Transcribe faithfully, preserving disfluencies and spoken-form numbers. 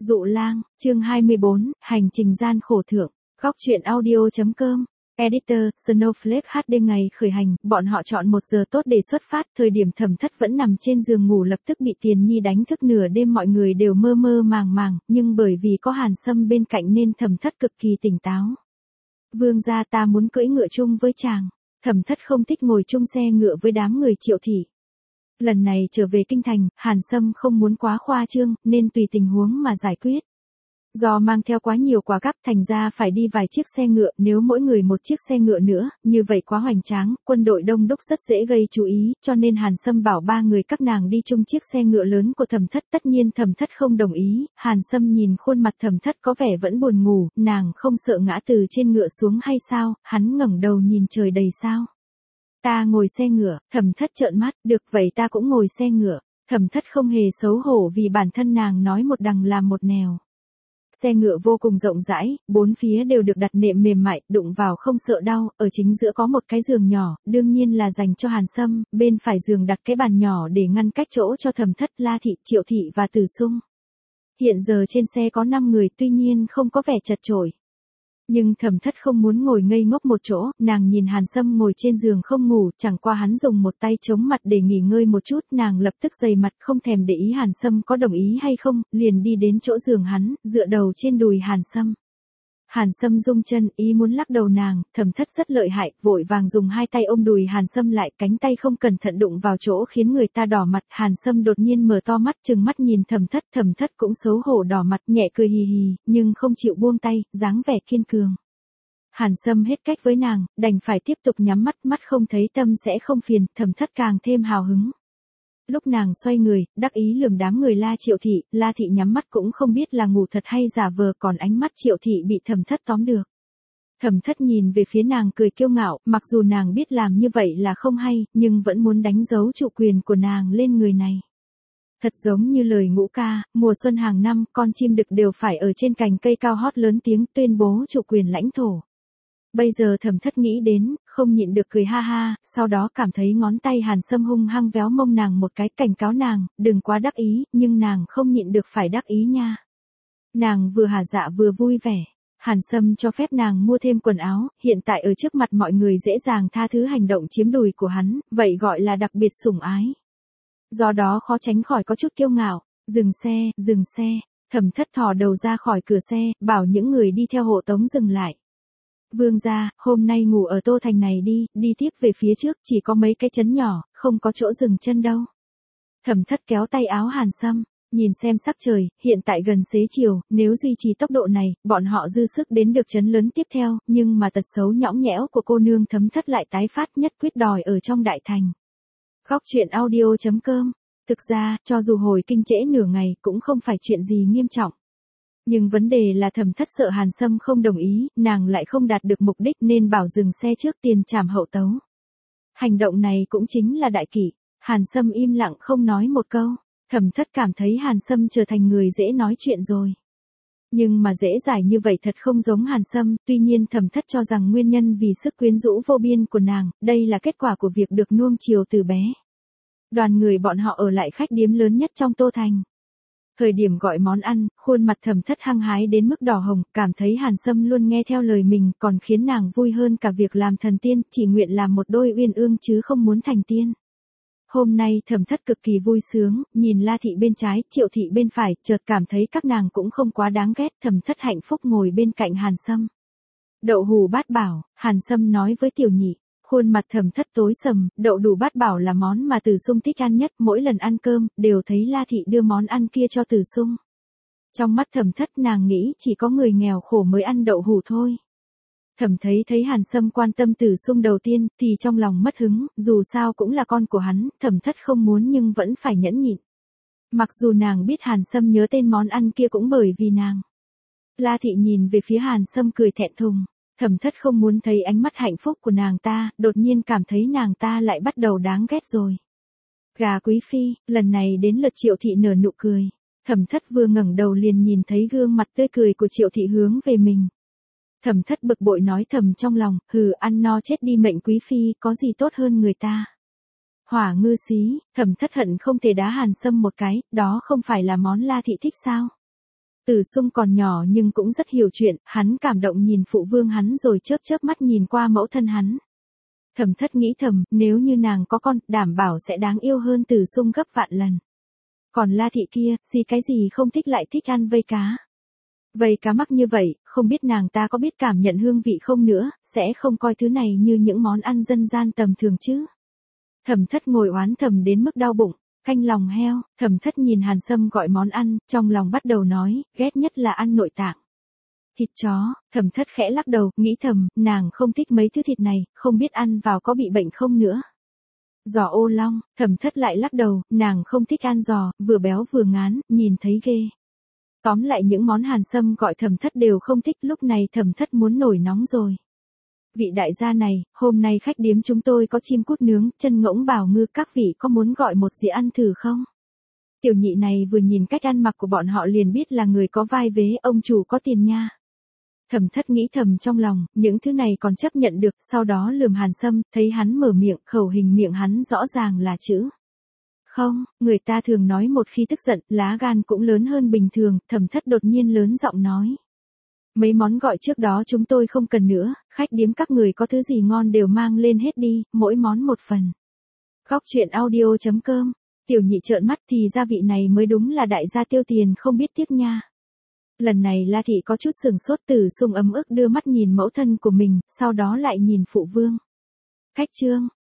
Dụ lang, chương hai mươi bốn, hành trình gian khổ thượng, góc truyện audio.com. Editor, Snowflake hát đê ngày khởi hành, bọn họ chọn một giờ tốt để xuất phát, thời điểm Thẩm Thất vẫn nằm trên giường ngủ lập tức bị Tiền Nhi đánh thức nửa đêm, mọi người đều mơ mơ màng màng, nhưng bởi vì có Hàn Sâm bên cạnh nên Thẩm Thất cực kỳ tỉnh táo. Vương gia, ta muốn cưỡi ngựa chung với chàng. Thẩm Thất không thích ngồi chung xe ngựa với đám người Triệu thị. Lần này trở về kinh thành, Hàn Sâm không muốn quá khoa trương, nên tùy tình huống mà giải quyết. Do mang theo quá nhiều quà cáp thành ra phải đi vài chiếc xe ngựa, nếu mỗi người một chiếc xe ngựa nữa, như vậy quá hoành tráng, quân đội đông đúc rất dễ gây chú ý, cho nên Hàn Sâm bảo ba người các nàng đi chung chiếc xe ngựa lớn của Thẩm Thất. Tất nhiên Thẩm Thất không đồng ý, Hàn Sâm nhìn khuôn mặt Thẩm Thất có vẻ vẫn buồn ngủ, nàng không sợ ngã từ trên ngựa xuống hay sao, hắn ngẩng đầu nhìn trời đầy sao. Ta ngồi xe ngựa, Thẩm Thất trợn mắt, được vậy ta cũng ngồi xe ngựa. Thẩm Thất không hề xấu hổ vì bản thân nàng nói một đằng làm một nẻo. Xe ngựa vô cùng rộng rãi, bốn phía đều được đặt nệm mềm mại, đụng vào không sợ đau, ở chính giữa có một cái giường nhỏ, đương nhiên là dành cho Hàn Sâm, bên phải giường đặt cái bàn nhỏ để ngăn cách chỗ cho Thẩm Thất, La thị, Triệu thị và Từ Sung. Hiện giờ trên xe có năm người, tuy nhiên không có vẻ chật chội. Nhưng Thẩm Thất không muốn ngồi ngây ngốc một chỗ, nàng nhìn Hàn Sâm ngồi trên giường không ngủ, chẳng qua hắn dùng một tay chống mặt để nghỉ ngơi một chút, nàng lập tức dày mặt không thèm để ý Hàn Sâm có đồng ý hay không, liền đi đến chỗ giường hắn, dựa đầu trên đùi Hàn Sâm. Hàn Sâm rung chân, ý muốn lắc đầu nàng, Thẩm Thất rất lợi hại, vội vàng dùng hai tay ôm đùi Hàn Sâm lại, cánh tay không cẩn thận đụng vào chỗ khiến người ta đỏ mặt. Hàn Sâm đột nhiên mở to mắt, trừng mắt nhìn Thẩm Thất, Thẩm Thất cũng xấu hổ đỏ mặt, nhẹ cười hì hì, nhưng không chịu buông tay, dáng vẻ kiên cường. Hàn Sâm hết cách với nàng, đành phải tiếp tục nhắm mắt, mắt không thấy tâm sẽ không phiền, Thẩm Thất càng thêm hào hứng. Lúc nàng xoay người, đắc ý lườm đám người La Triệu thị, La thị nhắm mắt cũng không biết là ngủ thật hay giả vờ, còn ánh mắt Triệu thị bị Thẩm Thất tóm được. Thẩm Thất nhìn về phía nàng cười kiêu ngạo, mặc dù nàng biết làm như vậy là không hay, nhưng vẫn muốn đánh dấu chủ quyền của nàng lên người này. Thật giống như lời ngũ ca, mùa xuân hàng năm, con chim đực đều phải ở trên cành cây cao hót lớn tiếng tuyên bố chủ quyền lãnh thổ. Bây giờ Thẩm Thất nghĩ đến, không nhịn được cười ha ha, sau đó cảm thấy ngón tay Hàn Sâm hung hăng véo mông nàng một cái, cảnh cáo nàng, đừng quá đắc ý, nhưng nàng không nhịn được phải đắc ý nha. Nàng vừa hả dạ vừa vui vẻ. Hàn Sâm cho phép nàng mua thêm quần áo, hiện tại ở trước mặt mọi người dễ dàng tha thứ hành động chiếm đùi của hắn, vậy gọi là đặc biệt sủng ái. Do đó khó tránh khỏi có chút kiêu ngạo. Dừng xe, dừng xe. Thẩm Thất thò đầu ra khỏi cửa xe, bảo những người đi theo hộ tống dừng lại. Vương gia, hôm nay ngủ ở Tô Thành này đi, đi tiếp về phía trước, chỉ có mấy cái trấn nhỏ, không có chỗ dừng chân đâu. Thẩm Thất kéo tay áo Hàn Sâm, nhìn xem sắc trời, hiện tại gần xế chiều, nếu duy trì tốc độ này, bọn họ dư sức đến được trấn lớn tiếp theo, nhưng mà tật xấu nhõng nhẽo của cô nương Thẩm Thất lại tái phát, nhất quyết đòi ở trong đại thành. Góc truyện audio.com. Thực ra, cho dù hồi kinh trễ nửa ngày, cũng không phải chuyện gì nghiêm trọng. Nhưng vấn đề là Thẩm Thất sợ Hàn Sâm không đồng ý, nàng lại không đạt được mục đích nên bảo dừng xe trước tiền trảm hậu tấu. Hành động này cũng chính là đại kỷ. Hàn Sâm im lặng không nói một câu. Thẩm Thất cảm thấy Hàn Sâm trở thành người dễ nói chuyện rồi. Nhưng mà dễ dãi như vậy thật không giống Hàn Sâm, tuy nhiên Thẩm Thất cho rằng nguyên nhân vì sức quyến rũ vô biên của nàng, đây là kết quả của việc được nuông chiều từ bé. Đoàn người bọn họ ở lại khách điếm lớn nhất trong Tô Thành. Thời điểm gọi món ăn, khuôn mặt Thẩm Thất hăng hái đến mức đỏ hồng, cảm thấy Hàn Sâm luôn nghe theo lời mình, còn khiến nàng vui hơn cả việc làm thần tiên, chỉ nguyện làm một đôi uyên ương chứ không muốn thành tiên. Hôm nay Thẩm Thất cực kỳ vui sướng, nhìn La thị bên trái, Triệu thị bên phải, chợt cảm thấy các nàng cũng không quá đáng ghét, Thẩm Thất hạnh phúc ngồi bên cạnh Hàn Sâm. Đậu hù bát bảo, Hàn Sâm nói với Tiểu Nhị. Khuôn mặt Thẩm Thất tối sầm, đậu đủ bát bảo là món mà Từ Sung thích ăn nhất, mỗi lần ăn cơm, đều thấy La thị đưa món ăn kia cho Từ Sung. Trong mắt Thẩm Thất nàng nghĩ chỉ có người nghèo khổ mới ăn đậu hù thôi. Thẩm thấy thấy Hàn Sâm quan tâm Từ Sung đầu tiên, thì trong lòng mất hứng, dù sao cũng là con của hắn, Thẩm Thất không muốn nhưng vẫn phải nhẫn nhịn. Mặc dù nàng biết Hàn Sâm nhớ tên món ăn kia cũng bởi vì nàng. La thị nhìn về phía Hàn Sâm cười thẹn thùng. Thẩm Thất không muốn thấy ánh mắt hạnh phúc của nàng ta, đột nhiên cảm thấy nàng ta lại bắt đầu đáng ghét rồi. Gà quý phi, lần này đến lượt Triệu thị nở nụ cười. Thẩm Thất vừa ngẩng đầu liền nhìn thấy gương mặt tươi cười của Triệu thị hướng về mình. Thẩm Thất bực bội nói thầm trong lòng, hừ, ăn no chết đi mệnh quý phi, có gì tốt hơn người ta. Hỏa ngư xí, Thẩm Thất hận không thể đá Hàn Sâm một cái, đó không phải là món La thị thích sao? Từ Sung còn nhỏ nhưng cũng rất hiểu chuyện, hắn cảm động nhìn phụ vương hắn rồi chớp chớp mắt nhìn qua mẫu thân hắn. Thẩm Thất nghĩ thầm, nếu như nàng có con, đảm bảo sẽ đáng yêu hơn Từ Sung gấp vạn lần. Còn La thị kia, gì cái gì không thích lại thích ăn vây cá. Vây cá mắc như vậy, không biết nàng ta có biết cảm nhận hương vị không nữa, sẽ không coi thứ này như những món ăn dân gian tầm thường chứ. Thẩm Thất ngồi oán thầm đến mức đau bụng, canh lòng heo, Thẩm Thất nhìn Hàn Sâm gọi món ăn, trong lòng bắt đầu nói, ghét nhất là ăn nội tạng. Thịt chó, Thẩm Thất khẽ lắc đầu, nghĩ thầm, nàng không thích mấy thứ thịt này, không biết ăn vào có bị bệnh không nữa. Giò ô long, Thẩm Thất lại lắc đầu, nàng không thích ăn giò, vừa béo vừa ngán, nhìn thấy ghê. Tóm lại những món Hàn Sâm gọi Thẩm Thất đều không thích, lúc này Thẩm Thất muốn nổi nóng rồi. Vị đại gia này, hôm nay khách điếm chúng tôi có chim cút nướng, chân ngỗng bào ngư, các vị có muốn gọi một dĩa ăn thử không? Tiểu nhị này vừa nhìn cách ăn mặc của bọn họ liền biết là người có vai vế, ông chủ có tiền nha. Thẩm Thất nghĩ thầm trong lòng, những thứ này còn chấp nhận được, sau đó lườm Hàn Sâm, thấy hắn mở miệng, khẩu hình miệng hắn rõ ràng là chữ. Không, người ta thường nói một khi tức giận, lá gan cũng lớn hơn bình thường, Thẩm Thất đột nhiên lớn giọng nói. Mấy món gọi trước đó chúng tôi không cần nữa, khách điếm các người có thứ gì ngon đều mang lên hết đi, mỗi món một phần. Góc truyện audio chấm com, tiểu nhị trợn mắt thì gia vị này mới đúng là đại gia tiêu tiền không biết tiếc nha. Lần này La thị có chút sừng sốt, Từ Sung ấm ức đưa mắt nhìn mẫu thân của mình, sau đó lại nhìn phụ vương. Khách trương,